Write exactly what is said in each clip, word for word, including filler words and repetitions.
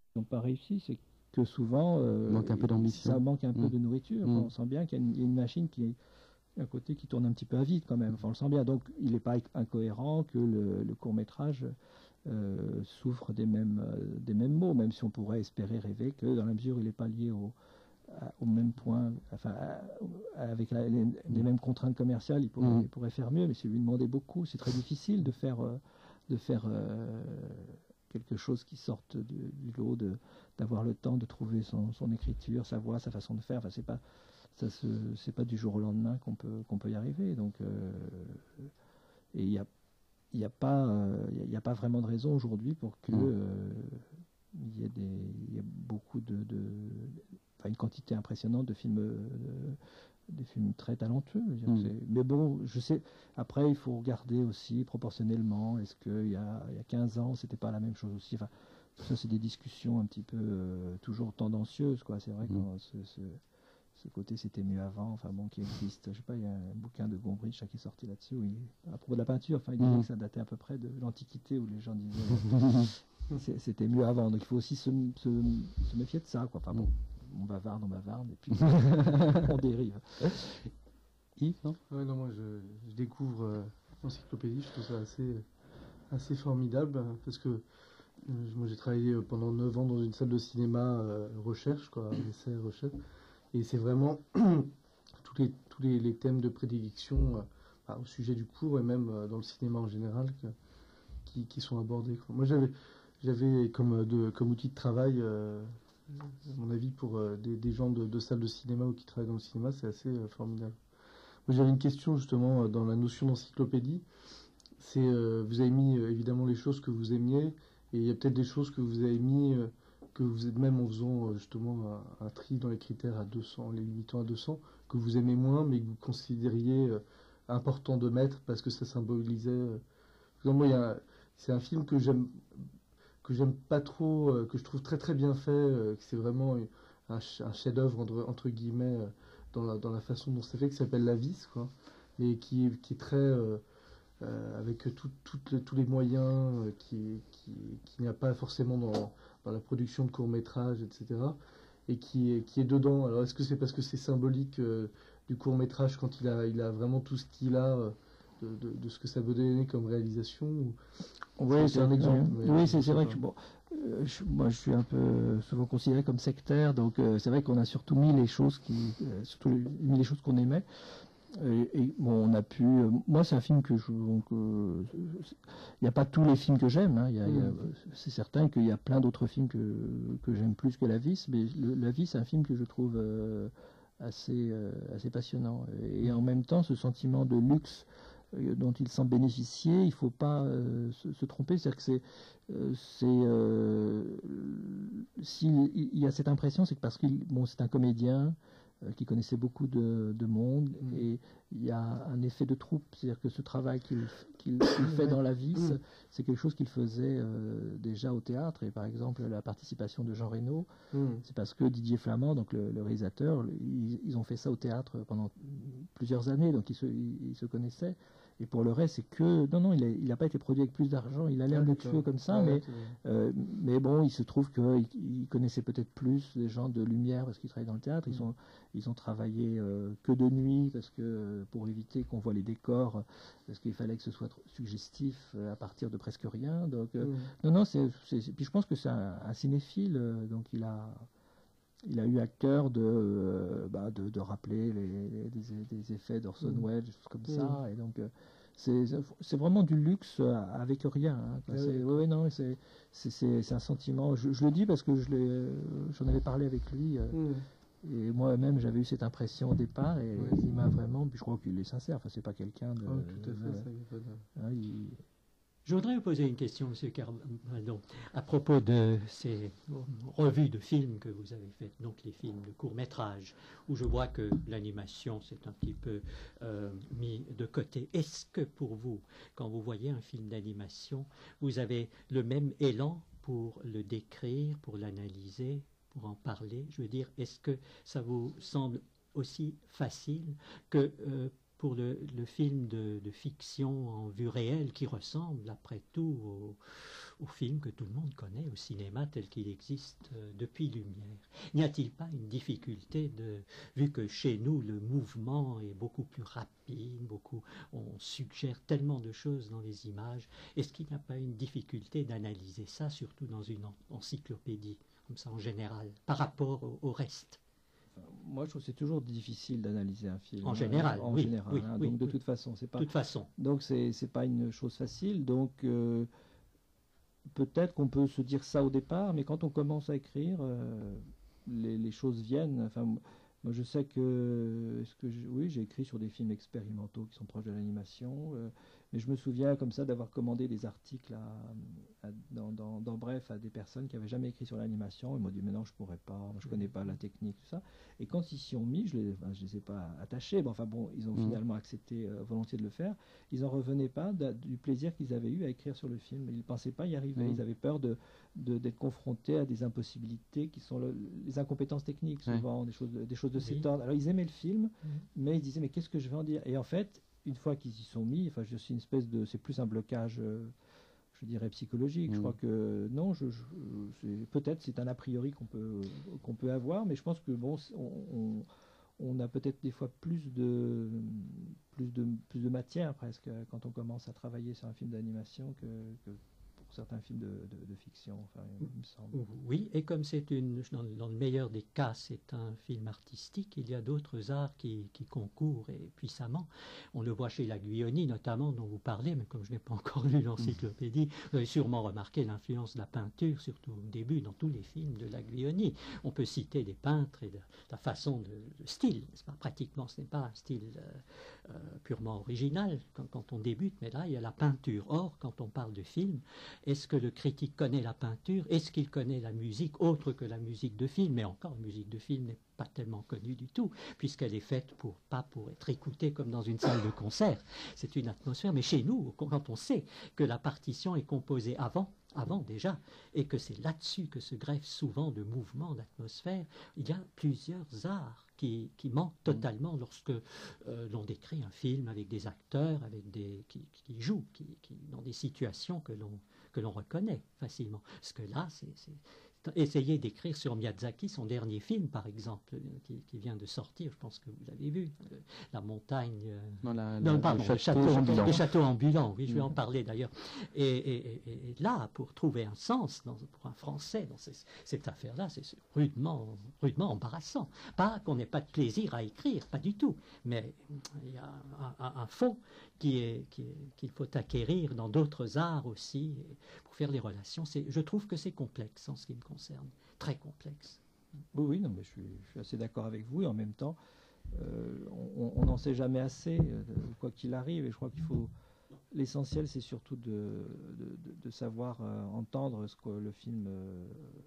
n'ont pas réussi, c'est que souvent, euh, manque un peu d'ambition. Ça manque un peu mmh. de nourriture. Mmh. Enfin, on sent bien qu'il y a une, une machine qui est un côté qui tourne un petit peu à vide quand même. Enfin, on le sent bien. Donc, il n'est pas incohérent que le, le court métrage euh, souffre des mêmes, euh, des mêmes maux, même si on pourrait espérer rêver que dans la mesure où il n'est pas lié au, à, au même point, enfin, à, avec la, les, les mêmes contraintes commerciales, il pourrait, Mmh. il pourrait faire mieux. Mais c'est lui demander beaucoup. C'est très difficile de faire, euh, de faire euh, quelque chose qui sorte du, du lot, de, d'avoir le temps de trouver son, son écriture, sa voix, sa façon de faire. Enfin, c'est pas ça se, c'est pas du jour au lendemain qu'on peut, qu'on peut y arriver. Donc, euh, et il y a, il y a pas, euh, il y a pas vraiment de raison aujourd'hui pour que euh, il y ait des, il y a beaucoup de, de, enfin une quantité impressionnante de films, euh, des films très talentueux. Mm. Mais bon, je sais. Après, il faut regarder aussi proportionnellement. Est-ce qu'il y a, il y a quinze ans, c'était pas la même chose aussi. Enfin, tout ça, c'est des discussions un petit peu euh, toujours tendancieuses, quoi. C'est vrai mm. que ce, ce ce côté c'était mieux avant, enfin bon, qui existe. Je sais pas, il y a un bouquin de Gombrich qui est sorti là-dessus, où il, à propos de la peinture, enfin il disait mmh. que ça datait à peu près de l'Antiquité, où les gens disaient c'était mieux avant. Donc il faut aussi se, se, se méfier de ça, quoi. Enfin bon, on bavarde, on bavarde, et puis on dérive. Yves, non ouais, non, moi je, je découvre euh, l'encyclopédie, je trouve ça assez, assez formidable, parce que euh, moi j'ai travaillé pendant neuf ans dans une salle de cinéma euh, recherche, quoi, essai, recherche. Et c'est vraiment tous les tous les, les thèmes de prédilection euh, bah, au sujet du cours et même euh, dans le cinéma en général que, qui, qui sont abordés, quoi. Moi j'avais j'avais comme de comme outil de travail euh, à mon avis pour euh, des, des gens de, de salles de cinéma ou qui travaillent dans le cinéma, c'est assez euh, formidable. Moi j'avais une question justement dans la notion d'encyclopédie. C'est euh, vous avez mis euh, évidemment les choses que vous aimiez et il y a peut-être des choses que vous avez mis euh, que vous êtes même en faisant justement un, un tri dans les critères à deux cents, les limitant à deux cents, que vous aimez moins, mais que vous considériez euh, important de mettre parce que ça symbolisait. Euh... Moi, il y a, c'est un film que j'aime, que j'aime pas trop, euh, que je trouve très très bien fait, euh, que c'est vraiment un, un chef-d'œuvre entre, entre guillemets euh, dans la dans la façon dont c'est fait, qui s'appelle La Vis, quoi, mais qui qui est très euh, Euh, avec tout, tout, tous les moyens euh, qui, qui, qui n'y a pas forcément dans, dans la production de courts-métrages, et cetera. Et qui est, qui est dedans. Alors est-ce que c'est parce que c'est symbolique euh, du court-métrage quand il a, il a vraiment tout ce qu'il a euh, de, de, de ce que ça veut donner comme réalisation ou... Oui, c'est un exemple. Mais oui, c'est vrai que bon, euh, je, moi je suis un peu souvent considéré comme sectaire, donc euh, c'est vrai qu'on a surtout mis les choses qui, euh, surtout mis les choses qu'on aimait. Et, et bon, on a pu. Euh, moi, c'est un film que je. Donc, il euh, n'y a pas tous les films que j'aime. Hein, mmh. C'est certain qu'il y a plein d'autres films que que j'aime plus que La Vis, mais le, La Vis, c'est un film que je trouve euh, assez euh, assez passionnant. Et en même temps, ce sentiment de luxe euh, dont il semble bénéficier, il faut pas euh, se, se tromper. C'est-à-dire que c'est euh, c'est euh, s'il il y a cette impression, c'est que parce qu'il bon, c'est un comédien qui connaissait beaucoup de, de monde mmh. et il y a un effet de troupe, c'est-à-dire que ce travail qu'il qu'il, qu'il fait dans La Vis, mmh. c'est quelque chose qu'il faisait euh, déjà au théâtre. Et par exemple la participation de Jean Reno, mmh. c'est parce que Didier Flamand, donc le, le réalisateur, ils, ils ont fait ça au théâtre pendant plusieurs années, donc ils se, ils, ils se connaissaient. Et pour le reste, c'est que non, non, il n'a pas été produit avec plus d'argent. Il a l'air luxueux comme ça, ah, mais euh, mais bon, il se trouve qu'il il connaissait peut-être plus des gens de lumière parce qu'ils travaillaient dans le théâtre. Ils sont ils ont travaillé euh, que de nuit parce que pour éviter qu'on voit les décors, parce qu'il fallait que ce soit suggestif à partir de presque rien. Donc euh, mmh. non, non, c'est puis je pense que c'est un, un cinéphile, donc il a il a eu à cœur de, euh, bah, de, de rappeler les, les, des, des effets d'Orson mmh. Welles, des choses comme mmh. ça. Et donc, euh, c'est vraiment du luxe avec rien. Hein, ah oui, oui, non, c'est un sentiment. Je, je le dis parce que j'en avais parlé avec lui. Euh, mmh. Et moi-même, j'avais eu cette impression au départ. Et ouais, il m'a vraiment. Puis je crois qu'il est sincère. Enfin, c'est pas quelqu'un de. Oh, tout à fait, ça, il y a pas de... hein, il, Je voudrais vous poser une question, Monsieur Carbaldon, à propos de ces revues de films que vous avez faites, donc les films de court-métrage, où je vois que l'animation s'est un petit peu euh, mis de côté. Est-ce que pour vous, quand vous voyez un film d'animation, vous avez le même élan pour le décrire, pour l'analyser, pour en parler? Je veux dire, est-ce que ça vous semble aussi facile que... Euh, pour le, le film de, de fiction en vue réelle qui ressemble après tout au, au film que tout le monde connaît au cinéma tel qu'il existe euh, depuis Lumière. N'y a-t-il pas une difficulté, de, vu que chez nous le mouvement est beaucoup plus rapide, beaucoup, on suggère tellement de choses dans les images, est-ce qu'il n'y a pas une difficulté d'analyser ça, surtout dans une en, encyclopédie, comme ça en général, par rapport au, au reste? Moi, je trouve que c'est toujours difficile d'analyser un film. En général, en oui, général. oui, Hein, oui, donc, de oui. toute façon, c'est pas. De toute façon. Donc, c'est c'est pas une chose facile. Donc, euh, peut-être qu'on peut se dire ça au départ, mais quand on commence à écrire, euh, les, les choses viennent. Enfin, moi, je sais que, est-ce que je, oui, j'ai écrit sur des films expérimentaux qui sont proches de l'animation. Euh, mais je me souviens comme ça d'avoir commandé des articles à, à, dans, dans, dans Bref à des personnes qui n'avaient jamais écrit sur l'animation. Ils m'ont dit mais non, je pourrais pas, moi, je connais pas la technique, tout ça. Et quand ils s'y ont mis, je les, enfin, je les ai pas attachés. Bon, enfin bon, ils ont mmh. finalement accepté euh, volontiers de le faire. Ils n'en revenaient pas de, du plaisir qu'ils avaient eu à écrire sur le film. Ils ne pensaient pas y arriver. Mmh. Ils avaient peur de, de, d'être confrontés à des impossibilités qui sont le, les incompétences techniques souvent, ouais. des choses de, des choses de oui. cet ordre. Alors ils aimaient le film, mmh. mais ils disaient mais qu'est-ce que je vais en dire? Et en fait, une fois qu'ils y sont mis, enfin, je suis une espèce de, c'est plus un blocage, euh, je dirais psychologique. Mmh. Je crois que non, je, je, c'est, peut-être c'est un a priori qu'on peut qu'on peut avoir, mais je pense que bon, on, on, on a peut-être des fois plus de plus de plus de matière presque quand on commence à travailler sur un film d'animation que, que pour certains films de, de, de fiction. Enfin, il me semble. Oui, et comme c'est une, dans, dans le meilleur des cas, c'est un film artistique, il y a d'autres arts qui, qui concourent et puissamment. On le voit chez la Guilloni notamment, dont vous parlez, mais comme je n'ai pas encore lu l'encyclopédie, vous avez sûrement remarqué l'influence de la peinture, surtout au début, dans tous les films de la Guilloni. On peut citer des peintres et de, de la façon de, de style, n'est-ce pas? Pratiquement, ce n'est pas un style euh, euh, purement original quand, quand on débute, mais là, il y a la peinture. Or, quand on parle de film, est-ce que le critique connaît la peinture? Est-ce qu'il connaît la musique autre que la musique de film? Mais encore, la musique de film n'est pas tellement connue du tout, puisqu'elle est faite pour, pas pour être écoutée comme dans une salle de concert. C'est une atmosphère. Mais chez nous, quand on sait que la partition est composée avant, avant déjà, et que c'est là-dessus que se greffent souvent de mouvements, d'atmosphère, il y a plusieurs arts qui, qui manquent totalement lorsque euh, l'on décrit un film avec des acteurs, avec des, qui, qui jouent, qui, qui, dans des situations que l'on que l'on reconnaît facilement. Parce que là, c'est... Essayez d'écrire sur Miyazaki, son dernier film, par exemple, qui, qui vient de sortir, je pense que vous l'avez vu, euh, La montagne... Euh, non, la, non, la, pardon, le château, château ambulant. Le château ambulant, oui, je vais mmh. en parler d'ailleurs. Et, et, et, et là, pour trouver un sens, dans, pour un Français, dans ces, cette affaire-là, c'est rudement, rudement embarrassant. Pas qu'on n'ait pas de plaisir à écrire, pas du tout, mais il y a un, un, un fond qui est, qui est, qu'il faut acquérir dans d'autres arts aussi, pour faire les relations. Je trouve que c'est complexe en ce qui me concerne, très complexe. Oui, oui, non, mais je suis, je suis assez d'accord avec vous, et en même temps, euh, on n'en sait jamais assez, euh, quoi qu'il arrive, et je crois qu'il faut... L'essentiel, c'est surtout de, de, de, de savoir euh, entendre ce que le film euh,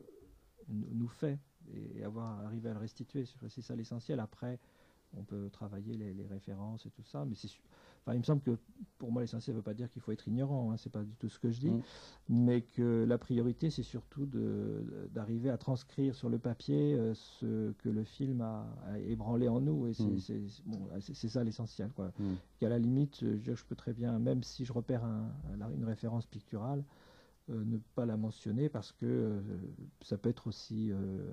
nous fait, et avoir arrivé à le restituer. C'est ça l'essentiel. Après, on peut travailler les, les références et tout ça, mais c'est enfin, il me semble que pour moi l'essentiel ne veut pas dire qu'il faut être ignorant, hein, c'est pas du tout ce que je dis, mmh. mais que la priorité c'est surtout d'arriver à transcrire sur le papier euh, ce que le film a, a ébranlé en nous, et c'est mmh. bon, ça l'essentiel, quoi. Mmh. Qu'à la limite, je, je peux très bien, même si je repère un, une référence picturale, euh, ne pas la mentionner parce que euh, ça peut être aussi euh,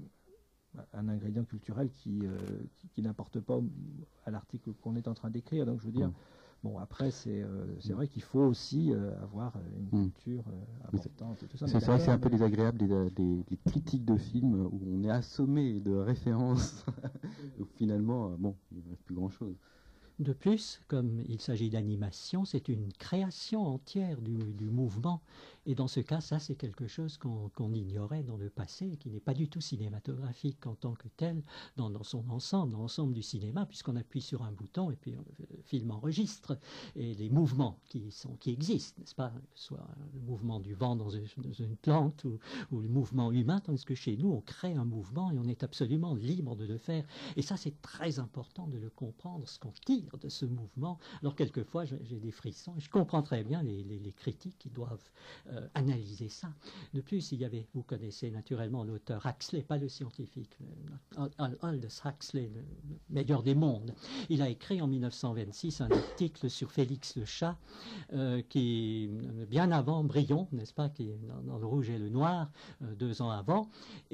un ingrédient culturel qui, euh, qui, qui n'apporte pas à l'article qu'on est en train d'écrire. Donc je veux dire, mmh. bon après c'est euh, c'est vrai qu'il faut aussi euh, avoir une mmh. culture euh, importante et tout ça. C'est vrai que c'est un peu désagréable des, des, des critiques de films où on est assommé de références. Donc finalement, euh, bon, il ne reste plus grand-chose. De plus, comme il s'agit d'animation, c'est une création entière du, du mouvement. Et dans ce cas, ça, c'est quelque chose qu'on qu'on ignorait dans le passé, qui n'est pas du tout cinématographique en tant que tel, dans, dans son ensemble, dans l'ensemble du cinéma, puisqu'on appuie sur un bouton et puis le film enregistre. Et les mouvements qui, sont, qui existent, n'est-ce pas, que ce soit le mouvement du vent dans une, dans une plante ou, ou le mouvement humain, tandis que chez nous, on crée un mouvement et on est absolument libre de le faire. Et ça, c'est très important de le comprendre, ce qu'on tire de ce mouvement. Alors quelquefois j'ai des frissons et je comprends très bien les, les, les critiques qui doivent euh, euh, analyser ça. De plus, il y avait, vous connaissez naturellement l'auteur Huxley, pas le scientifique, le, Aldous Huxley, le, le meilleur des mondes. Il a écrit en mille neuf cent vingt-six un article sur Félix le chat, euh, qui, bien avant Brion, n'est-ce pas, qui est dans, dans Le Rouge et le Noir, euh, deux ans avant.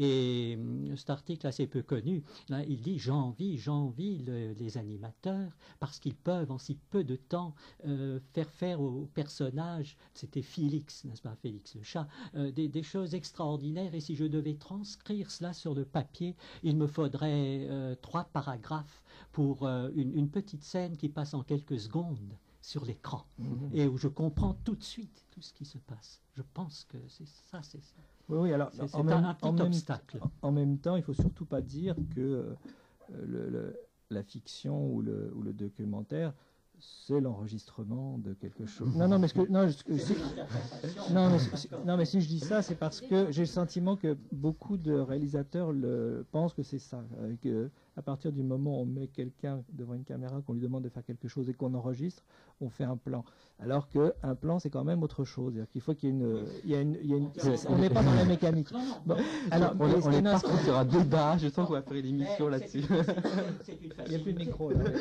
Et euh, cet article assez peu connu, là, il dit « J'envie, j'envie le, les animateurs parce qu'ils peuvent en si peu de temps euh, faire faire aux personnages, c'était Félix, n'est-ce pas, Félix le chat, euh, des, des choses extraordinaires, et si je devais transcrire cela sur le papier, il me faudrait euh, trois paragraphes pour euh, une, une petite scène qui passe en quelques secondes sur l'écran, mmh. et où je comprends tout de suite tout ce qui se passe. Je pense que c'est ça, c'est ça. Oui, oui, alors, c'est, c'est en, un, même, un petit en, même, obstacle. en même temps, il ne faut surtout pas dire que euh, le, le, la fiction ou le, ou le documentaire, c'est l'enregistrement de quelque chose. Non, non, mais, ce que, non, ce que, si, non, mais, non, mais si je dis ça, c'est parce que j'ai le sentiment que beaucoup de réalisateurs le, pensent que c'est ça. Euh, que à partir du moment où on met quelqu'un devant une caméra, qu'on lui demande de faire quelque chose et qu'on enregistre, on fait un plan. Alors qu'un plan, c'est quand même autre chose. C'est-à-dire qu'il faut qu'il y ait une... Il y a une, il y a une on n'est pas dans la mécanique. Bon, alors, on, on est parti sur un débat. Je sens qu'on va faire une émission là-dessus. Il n'y a plus de micro, là.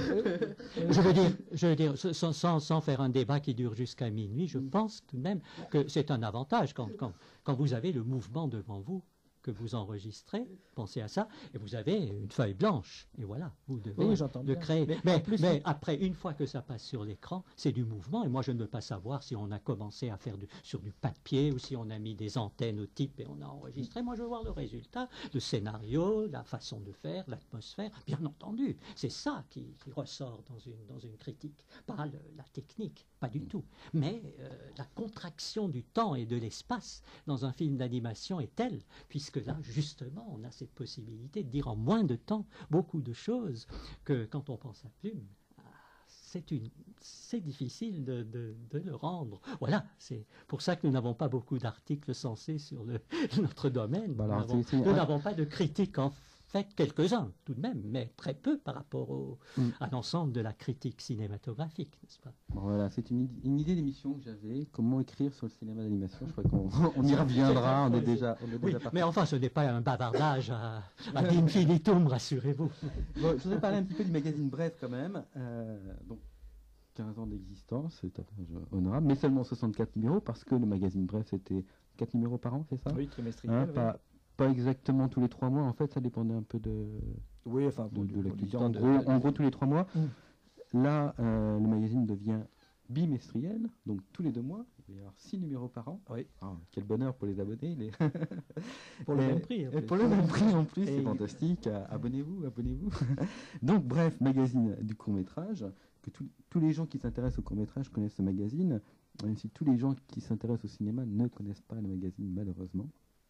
Je veux dire, je veux dire sans, sans, sans faire un débat qui dure jusqu'à minuit, je pense tout de même que c'est un avantage quand, quand, quand vous avez le mouvement devant vous, que vous enregistrez, pensez à ça, et vous avez une feuille blanche, et voilà, vous devez oui, j'entends le bien. créer. Mais, mais, plus, mais après, une fois que ça passe sur l'écran, c'est du mouvement, et moi je ne veux pas savoir si on a commencé à faire du, sur du papier, ou si on a mis des antennes au type et on a enregistré. Moi je veux voir le résultat, le scénario, la façon de faire, l'atmosphère, bien entendu. C'est ça qui, qui ressort dans une, dans une critique, pas le, la technique, pas du tout. Mais euh, la contraction du temps et de l'espace dans un film d'animation est telle, puisque que là, justement, on a cette possibilité de dire en moins de temps beaucoup de choses que quand on pense à Plume, c'est, une, c'est difficile de, de, de le rendre. Voilà, c'est pour ça que nous n'avons pas beaucoup d'articles censés sur le, notre domaine. Bah alors, nous n'avons, nous n'avons pas de critiques en fait, quelques-uns tout de même, mais très peu par rapport au, mm. à l'ensemble de la critique cinématographique, n'est-ce pas? Voilà, c'est une, une idée d'émission que j'avais, comment écrire sur le cinéma d'animation. Je crois qu'on on y reviendra, on est déjà, on est oui, déjà parti. Mais enfin, ce n'est pas un bavardage à, à l'infinitum, rassurez-vous. Bon, je voudrais parler un petit peu du magazine Bref quand même. Euh, donc, quinze ans d'existence, c'est honorable, mais seulement soixante-quatre numéros, parce que le magazine Bref, c'était quatre numéros par an, c'est ça? Oui, trimestriel. Hein, oui. pas, pas exactement tous les trois mois, en fait, ça dépendait un peu de, oui, enfin, de, de, de l'actualité. de, En, de, gros, de, en gros, tous les trois mois. Mm. Là, euh, le magazine devient bimestriel, donc tous les deux mois. Il va y avoir six numéros par an. Oui. Oh, quel bonheur pour les abonnés. Les pour le même prix. Et pour le même prix en plus, c'est fantastique. Abonnez-vous, abonnez-vous. Donc, bref, magazine du court-métrage. Que tout, tous les gens qui s'intéressent au court-métrage connaissent ce magazine, même si tous les gens qui s'intéressent au cinéma ne connaissent pas le magazine, malheureusement.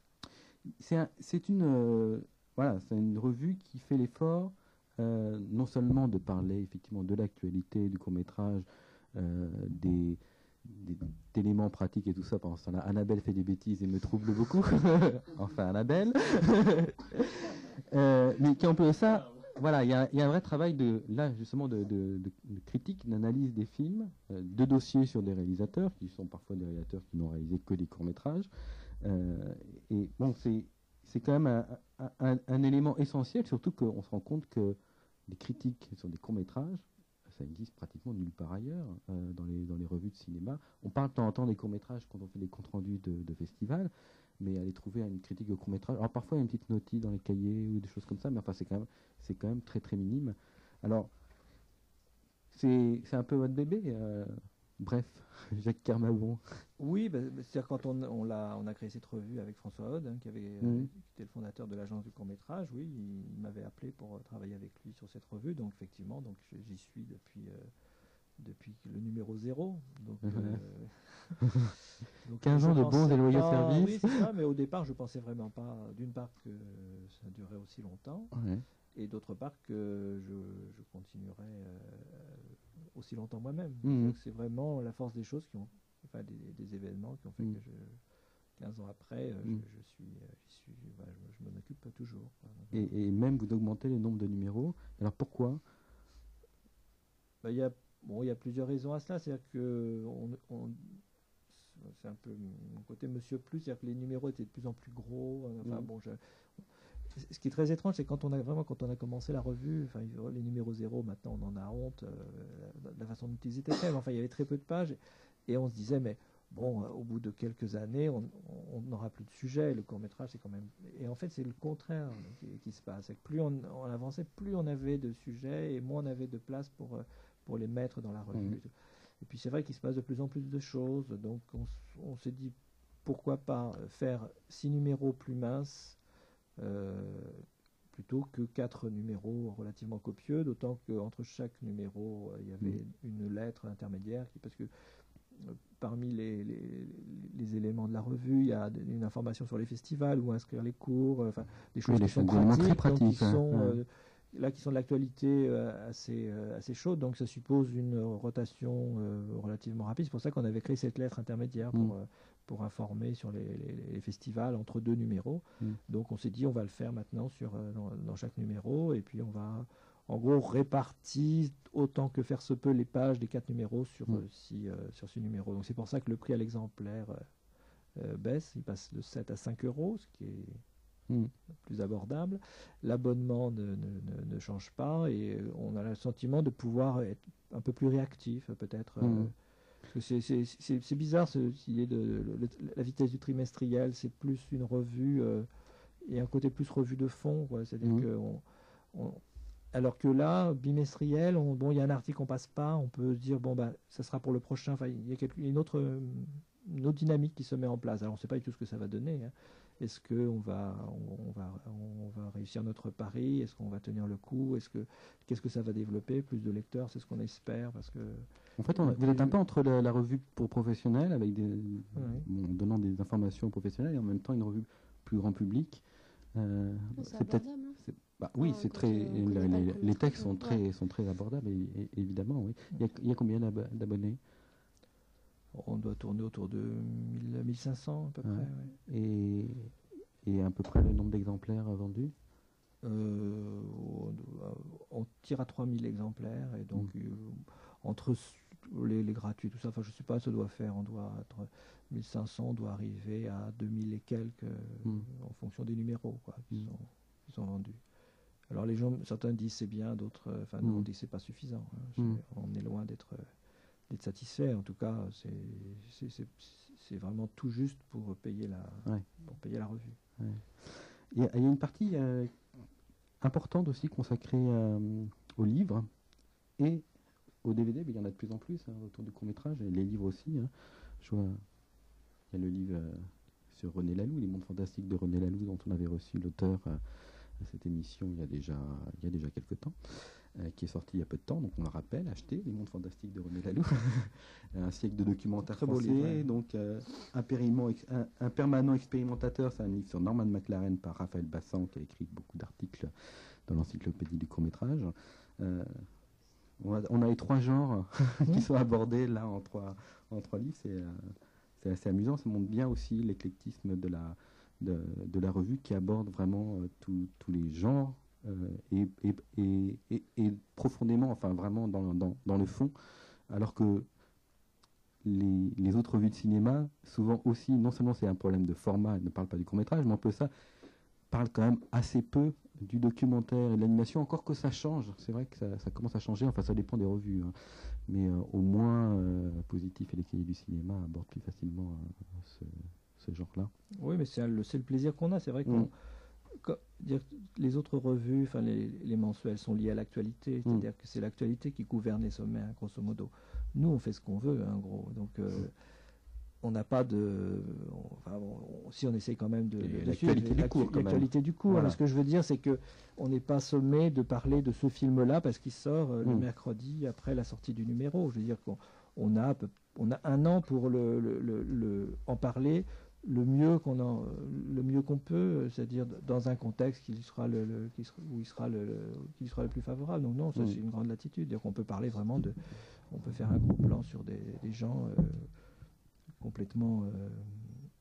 C'est, un, c'est une, euh, voilà, c'est une revue qui fait l'effort euh, non seulement de parler effectivement de l'actualité du court-métrage, euh, des, des, d'éléments pratiques et tout ça. Pendant ce temps-là, Annabelle fait des bêtises et me trouble beaucoup. Enfin, Annabelle. euh, mais qui en plus de ça, voilà, il y, y a un vrai travail de, là justement de, de, de, de critique, d'analyse des films, euh, de dossiers sur des réalisateurs qui sont parfois des réalisateurs qui n'ont réalisé que des courts-métrages. Euh, et bon, c'est, c'est quand même un, un, un élément essentiel, surtout qu'on se rend compte que les critiques sur des courts-métrages, ça existe pratiquement nulle part ailleurs euh, dans, les, dans les revues de cinéma. On parle de temps en temps des courts-métrages quand on fait des comptes-rendus de, de festivals, mais aller trouver une critique de court-métrage, alors parfois il y a une petite notice dans les cahiers ou des choses comme ça, mais enfin c'est quand même, c'est quand même très très minime. Alors, c'est, c'est un peu votre bébé, euh, bref, Jacques Kermabon. Oui, bah, c'est-à-dire quand on, on, l'a, on a créé cette revue avec François Hod, hein, qui, avait, mmh. euh, qui était le fondateur de l'agence du court-métrage, oui, il, il m'avait appelé pour euh, travailler avec lui sur cette revue, donc effectivement, donc j'y suis depuis, euh, depuis le numéro zéro. Donc, mmh. euh, donc quinze ans de bons et loyaux pas, services. Oui, c'est ça, mais au départ, je pensais vraiment pas, d'une part, que ça durait aussi longtemps, ouais. et d'autre part, que je, je continuerais euh, aussi longtemps moi-même. Mmh. Donc, c'est vraiment la force des choses qui ont enfin des, des événements qui ont fait mmh. que je, quinze ans après, euh, mmh. je, je suis, euh, j'y suis, bah, je, je m'en occupe toujours. Et, et même vous augmentez le nombre de numéros. Alors pourquoi? bah, y a, bon, il y a plusieurs raisons à cela. C'est-à-dire que on, on, c'est un peu mon côté Monsieur Plus, c'est-à-dire que les numéros étaient de plus en plus gros. Enfin, mmh. bon, je, ce qui est très étrange, c'est quand on a vraiment quand on a commencé la revue, enfin les numéros zéro, maintenant on en a honte, euh, la façon d'utiliser était telle. Enfin, il y avait très peu de pages et on se disait mais bon, au bout de quelques années, on n'aura plus de sujet. Le court métrage, c'est quand même. Et en fait, c'est le contraire qui, qui se passe. Plus on, on avançait, plus on avait de sujets et moins on avait de place pour pour les mettre dans la revue. Mmh. Et puis c'est vrai qu'il se passe de plus en plus de choses. Donc on, on s'est dit pourquoi pas faire six numéros plus minces. Euh, plutôt que quatre numéros relativement copieux, d'autant qu'entre chaque numéro, il y avait mmh. une lettre intermédiaire, qui, parce que euh, parmi les, les, les éléments de la revue, il y a une information sur les festivals, où inscrire les cours, enfin des choses oui, qui sont pratiques, très pratiques, donc qui hein, sont, ouais. euh, là qui sont de l'actualité euh, assez, euh, assez chaude, donc ça suppose une rotation euh, relativement rapide. C'est pour ça qu'on avait créé cette lettre intermédiaire pour... Mmh. Euh, pour informer sur les, les, les festivals entre deux numéros. Mmh. Donc on s'est dit on va le faire maintenant sur, euh, dans, dans chaque numéro et puis on va en gros répartir autant que faire se peut les pages des quatre numéros sur, mmh. euh, six, euh, sur six numéros. Donc c'est pour ça que le prix à l'exemplaire euh, euh, baisse, il passe de sept à cinq euros, ce qui est mmh. plus abordable. L'abonnement ne, ne, ne change pas et on a le sentiment de pouvoir être un peu plus réactif peut-être. Mmh. Euh, C'est bizarre, cette idée de, de, de la vitesse du trimestriel, c'est plus une revue euh, et un côté plus revue de fond, c'est-à-dire mmh. que on, on, alors que là, bimestriel, on, bon, il y a un article qu'on passe pas, on peut se dire bon bah ça sera pour le prochain. Enfin, il y a quelque, une autre une autre dynamique qui se met en place. Alors on ne sait pas du tout ce que ça va donner. Hein. Est-ce que on va on, on va on va réussir notre pari? Est-ce qu'on va tenir le coup? Est-ce que qu'est-ce que ça va développer? Plus de lecteurs, c'est ce qu'on espère parce que. En fait, on, vous êtes un peu entre la, la revue pour professionnels, avec des, oui. bon, donnant des informations aux professionnels, et en même temps une revue plus grand public. Euh, c'est peut-être. Hein. Bah, oui, ah, c'est très. La, les, les textes sont très, ouais. sont très abordables, et, et, évidemment. Oui. Il, y a, il y a combien d'abonnés? On doit tourner autour de mille cinq cents à peu ouais. près. Ouais. Et, et à peu près le nombre d'exemplaires vendus? euh, on, on tire à trois mille exemplaires, et donc mmh. euh, entre les, les gratuits, tout ça, enfin je sais pas, ça doit faire, on doit être mille cinq cents, on doit arriver à deux mille et quelques mmh. en fonction des numéros quoi, qui, mmh. sont, qui sont vendus. Alors les gens, certains disent c'est bien, d'autres, enfin nous mmh. on dit c'est pas suffisant. Hein, mmh. On est loin d'être d'être satisfait. En tout cas, c'est vraiment tout juste pour payer la, ouais. pour payer la revue. Ouais. Il, y a, il y a une partie euh, importante aussi consacrée euh, aux livres et au D V D, mais il y en a de plus en plus hein, autour du court-métrage, et les livres aussi. Hein. Je vois, il y a le livre euh, sur René Laloux, Les Mondes Fantastiques de René Laloux, dont on avait reçu l'auteur euh, à cette émission il y a déjà, il y a déjà quelques temps. Euh, qui est sorti il y a peu de temps, donc on le rappelle, acheter Les Mondes Fantastiques de René Laloux, un siècle de documentaire français, beau livre, ouais. donc euh, un, un, un permanent expérimentateur, c'est un livre sur Norman McLaren par Raphaël Bassan, qui a écrit beaucoup d'articles dans l'encyclopédie du court-métrage. Euh, on, a, on a les trois genres qui sont abordés là en trois, en trois livres, c'est euh, assez amusant, ça montre bien aussi l'éclectisme de la, de, de la revue qui aborde vraiment euh, tous les genres. Euh, et, et, et, et, et profondément, enfin vraiment dans, dans, dans le fond, alors que les, les autres revues de cinéma, souvent aussi, non seulement c'est un problème de format, elles ne parlent pas du court-métrage, mais en plus ça, parlent quand même assez peu du documentaire et de l'animation, encore que ça change, c'est vrai que ça, ça commence à changer, enfin ça dépend des revues, hein. mais euh, au moins euh, Positif et les cahiers du cinéma abordent plus facilement euh, ce, ce genre-là. Oui, mais c'est le, le plaisir qu'on a, c'est vrai qu'on... Mmh. Dire, les autres revues, enfin les, les mensuels sont liés à l'actualité, c'est-à-dire mmh. que c'est l'actualité qui gouverne les sommets, hein, grosso modo. Nous, on fait ce qu'on veut, en hein, gros. Donc, euh, mmh. on n'a pas de. On, enfin, on, si on essaie quand même de. de l'actualité du cours. L'actualité du cours. Voilà. Hein, ce que je veux dire, c'est que on n'est pas sommé de parler de ce film-là parce qu'il sort euh, mmh. le mercredi après la sortie du numéro. Je veux dire qu'on on a, on a un an pour le, le, le, le en parler. Le mieux qu'on en, le mieux qu'on peut, c'est-à-dire dans un contexte qui sera le, le qui sera, où il sera le, le qui sera le plus favorable. Donc non, ça mmh. c'est une grande latitude. Donc on peut parler vraiment de, on peut faire un gros plan sur des, des gens euh, complètement euh,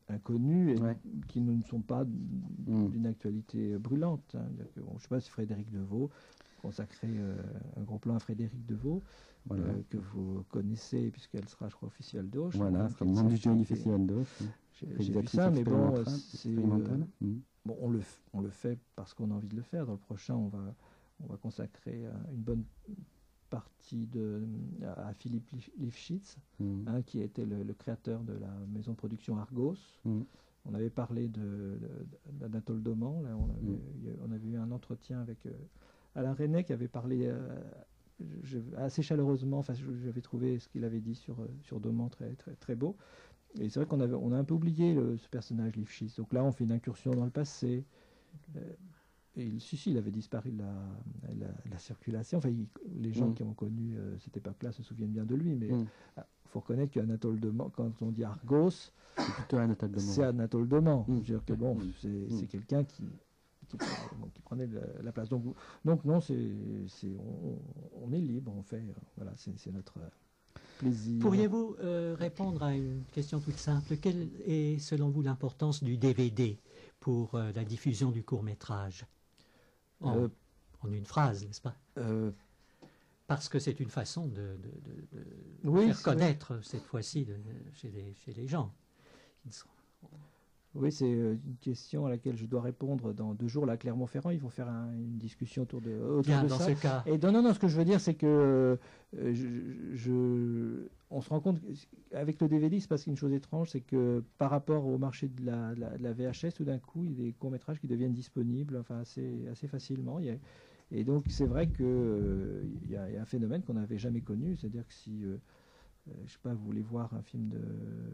inconnus et Ouais. qui ne sont pas Mm. d'une actualité brûlante. Hein. Que, bon, je ne sais pas si Frédéric Deveau, consacré euh, un gros plan à Frédéric Deveau, Voilà. euh, que vous connaissez, puisqu'elle sera, je crois, au Festival d'Auch. Voilà, hein, ce sera qui est membre du une jury du activité- Festival d'Auch. J'ai j'ai vu Réalisatrice ça, mais bon, expérimentale- c'est, expérimentale. euh, Mm. bon, on le, f- on le fait parce qu'on a envie de le faire. Dans le prochain, on va, on va consacrer euh, une bonne partie de, à Philippe Lif- Lifshitz, Mm. hein, qui était le, le créateur de la maison de production Argos. Mm. On avait parlé de, de- d'Anatole Doman. Là, on, avait, Mm. il y a- on avait eu un entretien avec euh, Alain René qui avait parlé euh, je- assez chaleureusement. Enfin, je- j'avais trouvé ce qu'il avait dit sur, euh, sur Doman très, très, très beau. Et c'est vrai qu'on avait, on a un peu oublié le- ce personnage Lifshitz. Donc là, on fait une incursion dans le passé. Euh, et il, si, si, il avait disparu de la, la, la circulation. Enfin, il- les gens Mm. qui ont connu euh, cette époque-là se souviennent bien de lui. Mais il Mm. faut reconnaître qu'Anatole Doman, quand on dit Argos, C'est plutôt Anatole Doman. c'est Anatole Doman. Mm. Je veux dire que bon, Mm. c'est, Mm. c'est quelqu'un qui, qui, bon, qui prenait la, la place. Donc, donc non, c'est, c'est, on, on est libre, on fait. euh, Voilà, c'est, c'est notre euh, plaisir. Pourriez-vous euh, répondre à une question toute simple? Quelle est, selon vous, l'importance du D V D pour euh, la diffusion du court-métrage en, Euh, en une phrase, n'est-ce pas? euh, Parce que c'est une façon de, de- de- de Oui, faire c'est vrai. connaître, cette fois-ci, de- chez, les, chez les gens. qui ne sont- Oui, c'est euh, une question à laquelle je dois répondre dans deux jours. Là, à Clermont-Ferrand, ils vont faire un- une discussion autour de, autour Bien, de dans ça. ce cas, Et non, non, non, ce que je veux dire, c'est que euh, je, je- on se rend compte qu'avec le D V D, il se passe une chose étrange, c'est que par rapport au marché de la, de la- de la V H S, tout d'un coup, il y a des courts-métrages qui deviennent disponibles, enfin, assez, assez facilement. Il y a- et donc, c'est vrai qu'il euh, y, a- il y a un phénomène qu'on n'avait jamais connu, c'est-à-dire que si, euh, euh, je sais pas, vous voulez voir un film de,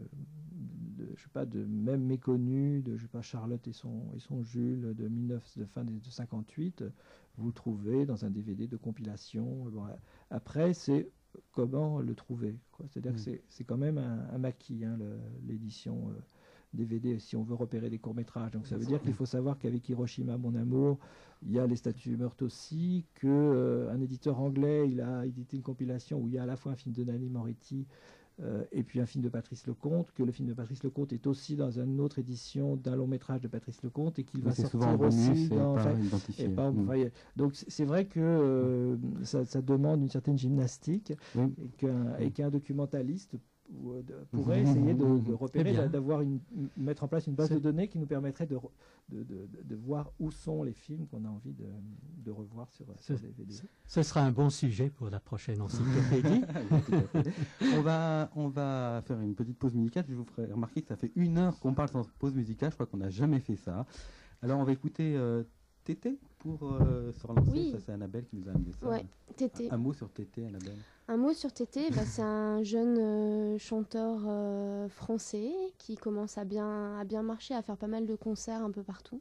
de je sais pas, de même méconnu, de je sais pas, Charlotte et son, et son Jules de, mille neuf cents, de fin des- de cinquante-huit, vous le trouvez dans un D V D de compilation. Bon, après, c'est comment le trouver, quoi. C'est-à-dire Mm. que c'est, c'est quand même un, un maquis, hein, le- l'édition euh, D V D, si on veut repérer des courts-métrages. Donc ça veut dire qu'il faut savoir qu'avec Hiroshima, mon amour, il y a les statues meurtres aussi, que euh, un éditeur anglais, il a édité une compilation où il y a à la fois un film de Nanni Moretti euh, et puis un film de Patrice Lecomte, que le film de Patrice Lecomte est aussi dans une autre édition d'un long métrage de Patrice Lecomte et qu'il Oui, va c'est sortir souvent en bonus aussi et dans... pas enfin, identifié. et pas- Mm. enfin, donc c'est c'est vrai que euh, ça, ça demande une certaine gymnastique Oui. et qu'un, et qu'un documentaliste ou, euh, de- pourrait Mhm. essayer de, de Mhm. repérer, Eh bien. d'a- d'avoir une, mettre en place une base C'est- de données qui nous permettrait de, re- de, de- de- de voir où sont les films qu'on a envie de, de revoir sur, sur C'est- D V D. ce sera un bon sujet pour la prochaine encyclopédie. Tout à fait. on, va, on va faire une petite pause musicale. Je vous ferai remarquer que ça fait une heure qu'on parle sans pause musicale. Je crois qu'on n'a jamais fait ça. Alors on va écouter euh, Tété pour euh, se relancer. Oui. Ça, c'est Annabelle qui nous a amené ça. Ouais, Tété. Un, un mot sur Tété, Annabelle. Un mot sur Tété, bah, c'est un jeune euh, chanteur euh, français qui commence à bien, à bien marcher, à faire pas mal de concerts un peu partout.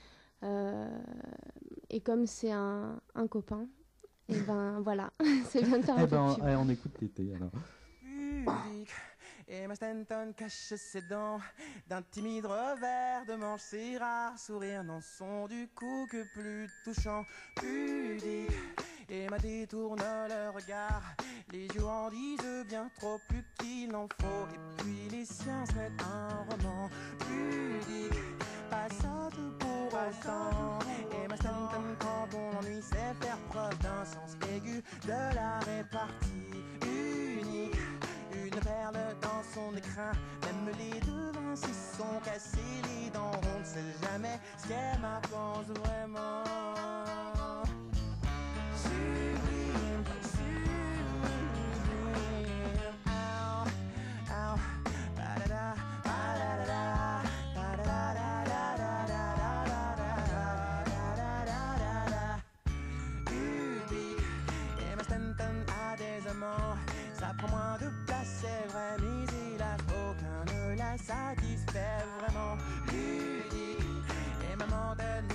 Euh, et comme c'est un, un copain, et ben voilà, c'est bien de faire un Eh peu ben, de on, pub. allez, on écoute Tété alors. Pudique. Emma Stanton cache ses dents d'un timide revers de manche. Ses rares sourires n'en sont du coup que plus touchants. Pudique. Emma détourne le regard, les yeux en disent bien trop plus qu'il n'en faut. Et puis les siens se mettent un roman. Pudique. Passate pour autant. Emma Stanton, quand on l'ennuie, sait faire preuve d'un sens aigu de la répartie unique. Une perle dans son écrin, même les devants s'y sont cassés les dents. On ne sait jamais ce qu'elle m'avance vraiment. Sublime, sublime. Ow, ow, ba-da-da, ba-da-da-da, ba-da-da-da-da-da-da-da-da-da-da-da-da. Public, Emma Stanton a des amants. Ça prend moins de place, c'est vrai, mais hélas, aucun ne la satisfait vraiment. Ludique, et maman donne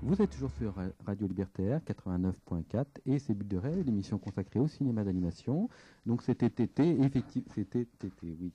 vous êtes toujours sur Radio Libertaire quatre-vingt-neuf point quatre et c'est Bulle de Rêve, l'émission consacrée au cinéma d'animation. Donc c'était Tété, effectivement, c'était Tété, oui.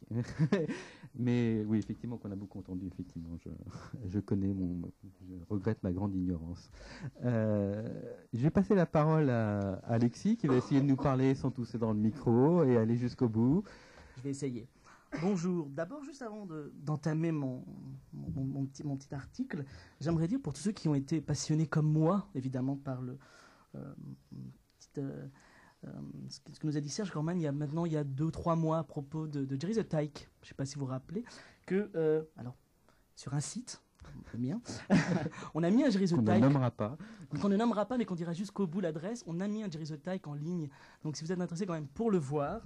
Mais oui, effectivement, qu'on a beaucoup entendu, effectivement. Je, je connais, mon, je regrette ma grande ignorance. Euh, je vais passer la parole à Alexis qui va essayer de nous parler sans tousser dans le micro et aller jusqu'au bout. Je vais essayer. Bonjour. D'abord, juste avant de, d'entamer mon, mon, mon, petit, mon petit article, j'aimerais dire pour tous ceux qui ont été passionnés comme moi, évidemment, par le, euh, petite, euh, euh, ce, que, ce que nous a dit Serge Corman il y a maintenant il y a deux trois mois à propos de, de Jerry the Tyke. Je ne sais pas si vous vous rappelez que, euh, alors, sur un site, le mien, on a mis un Jerry the Tyke. Qu'on ne nommera pas. Qu'on ne nommera pas, mais qu'on dira jusqu'au bout l'adresse. On a mis un Jerry the Tyke en ligne. Donc, si vous êtes intéressé quand même pour le voir.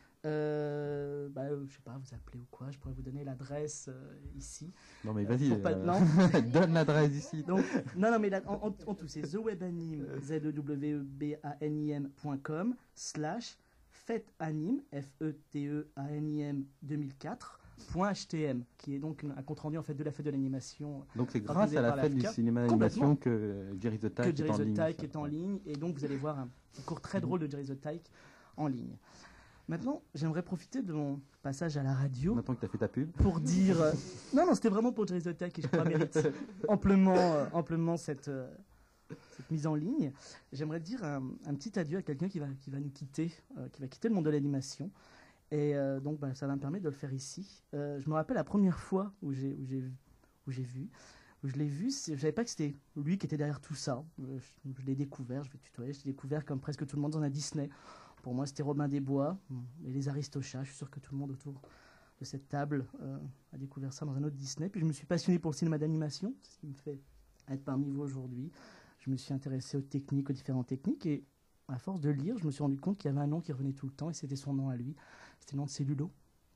Euh, bah, euh, je sais pas, vous appelez ou quoi, je pourrais vous donner l'adresse euh, ici. Non mais vas-y, euh, pas, euh, non donne l'adresse ici. Donc, non, non, mais la, en, en, en tout, c'est the web anime, z e w e b a n i m point com slash fetanime, f e t e a n i m deux mille quatre point h t m, qui est donc un compte rendu en fait de la fête de l'animation. Donc c'est grâce à la fête du cinéma d'animation que Jerry the Tyke est en ligne. Que Jerry the Tyke est en ligne, et donc vous allez voir un cours très drôle de Jerry the Tyke en ligne. Maintenant, j'aimerais profiter de mon passage à la radio. Maintenant que tu as fait ta pub. Pour dire. Euh, non, non, c'était vraiment pour Jerry the Tyke et je crois mérite amplement, euh, amplement cette, euh, cette mise en ligne. J'aimerais dire un, un petit adieu à quelqu'un qui va, qui va nous quitter, euh, qui va quitter le monde de l'animation. Et euh, donc, bah, ça va me permettre de le faire ici. Euh, je me rappelle la première fois où j'ai, où j'ai, où j'ai vu. Où je l'ai vu, je ne savais pas que c'était lui qui était derrière tout ça. Euh, je, je l'ai découvert, je vais tutoyer, je l'ai découvert comme presque tout le monde dans un Disney. Pour moi, c'était Robin des Bois et les Aristochats. Je suis sûr que tout le monde autour de cette table euh, a découvert ça dans un autre Disney. Puis je me suis passionné pour le cinéma d'animation, ce qui me fait être parmi vous aujourd'hui. Je me suis intéressé aux techniques, aux différentes techniques. Et à force de lire, je me suis rendu compte qu'il y avait un nom qui revenait tout le temps et c'était son nom à lui. C'était le nom de Cellulo.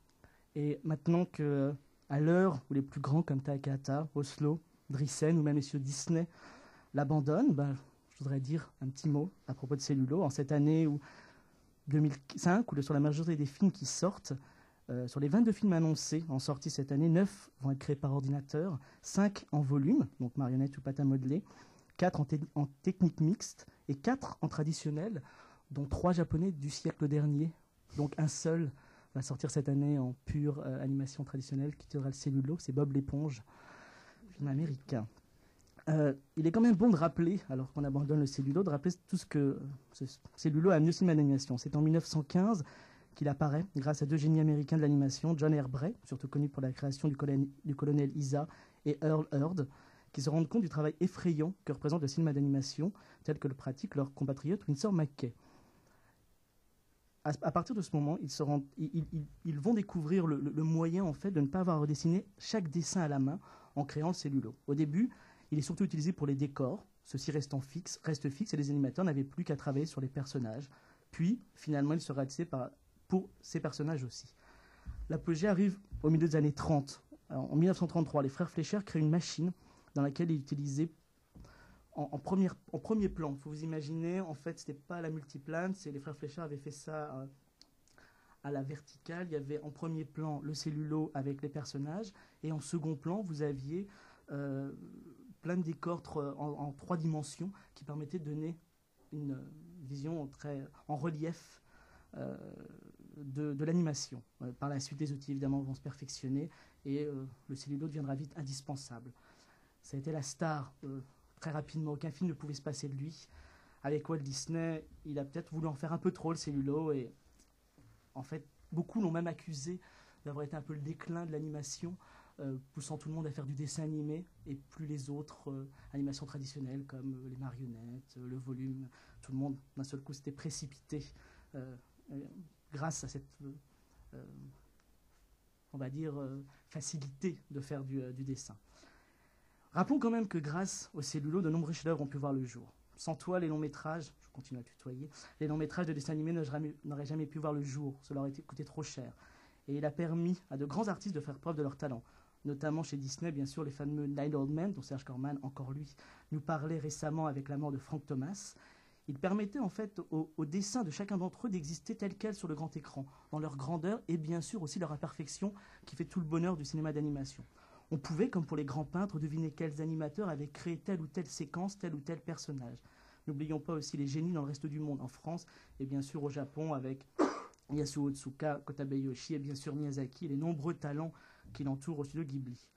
Et maintenant que, à l'heure où les plus grands comme Takahata, Oslo, Driessen ou même messieurs Disney l'abandonnent, ben, je voudrais dire un petit mot à propos de Cellulo. En cette année où deux mille cinq, ou sur la majorité des films qui sortent, euh, sur les vingt-deux films annoncés en sortie cette année, neuf vont être créés par ordinateur, cinq en volume, donc marionnette ou pâte à modeler, quatre en, te- en technique mixte et quatre en traditionnel, dont trois japonais du siècle dernier. Donc un seul va sortir cette année en pure euh, animation traditionnelle qui sera le Cellulo, c'est Bob l'éponge, film américain. Euh, il est quand même bon de rappeler, alors qu'on abandonne le Cellulo, de rappeler tout ce que ce Cellulo a amené au cinéma d'animation. C'est en mille neuf cent quinze qu'il apparaît, grâce à deux génies américains de l'animation, John Herbray, surtout connu pour la création du, colon- du colonel Isa, et Earl Hurd, qui se rendent compte du travail effrayant que représente le cinéma d'animation, tel que le pratique leur compatriote Winsor McCay. À, à partir de ce moment, ils, se rendent, ils, ils, ils vont découvrir le, le, le moyen en fait, de ne pas avoir à redessiner chaque dessin à la main en créant le Cellulo. Au début, il est surtout utilisé pour les décors, ceux-ci restant fixes, restent fixes et les animateurs n'avaient plus qu'à travailler sur les personnages. Puis, finalement, il sera utilisé par, pour ces personnages aussi. L'apogée arrive au milieu des années trente. Alors, en mille neuf cent trente-trois, les frères Fleischer créent une machine dans laquelle ils utilisaient en, en, première, en premier plan. Il faut vous imaginer, en fait, ce n'était pas la multiplane, c'est les frères Fleischer avaient fait ça euh, à la verticale. Il y avait en premier plan le cellulo avec les personnages et en second plan, vous aviez... Euh, plein de décors en, en trois dimensions qui permettaient de donner une vision très en relief euh, de, de l'animation. Euh, par la suite, les outils évidemment vont se perfectionner et euh, le cellulo deviendra vite indispensable. Ça a été la star euh, très rapidement. Aucun film ne pouvait se passer de lui. Avec Walt Disney, il a peut-être voulu en faire un peu trop le cellulo et en fait, beaucoup l'ont même accusé d'avoir été un peu le déclin de l'animation. Euh, poussant tout le monde à faire du dessin animé et plus les autres euh, animations traditionnelles comme euh, les marionnettes, euh, le volume. Tout le monde d'un seul coup s'était précipité euh, euh, grâce à cette, euh, on va dire, euh, facilité de faire du, euh, du dessin. Rappelons quand même que grâce au cellulo, de nombreux chefs-d'œuvre ont pu voir le jour. Sans toi, les longs métrages, je continue à tutoyer, les longs métrages de dessin animé n'auraient jamais, n'auraient jamais pu voir le jour. Cela aurait été, coûté trop cher. Et il a permis à de grands artistes de faire preuve de leur talent. Notamment chez Disney, bien sûr, les fameux Nine Old Men, dont Serge Corman, encore lui, nous parlait récemment avec la mort de Frank Thomas. Il permettait en fait au, au dessin de chacun d'entre eux d'exister tel quel sur le grand écran, dans leur grandeur et bien sûr aussi leur imperfection qui fait tout le bonheur du cinéma d'animation. On pouvait, comme pour les grands peintres, deviner quels animateurs avaient créé telle ou telle séquence, tel ou tel personnage. N'oublions pas aussi les génies dans le reste du monde, en France et bien sûr au Japon avec Yasuo Otsuka, Kotabe Yoshi et bien sûr Miyazaki et les nombreux talents qui l'entourent au studio Ghibli.